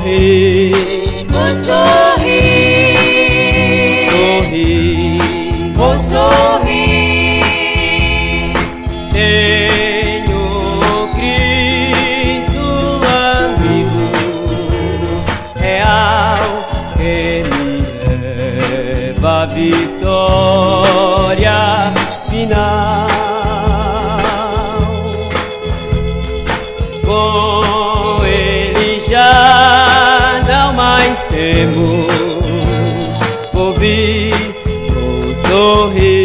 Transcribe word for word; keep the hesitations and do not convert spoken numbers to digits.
sorrir, vou sorrir, sorrir, vou sorrir. Tenho Cristo amigo, real, que me leva à vitória final. Com Ele já não mais temo, ouvir, vou sorrir.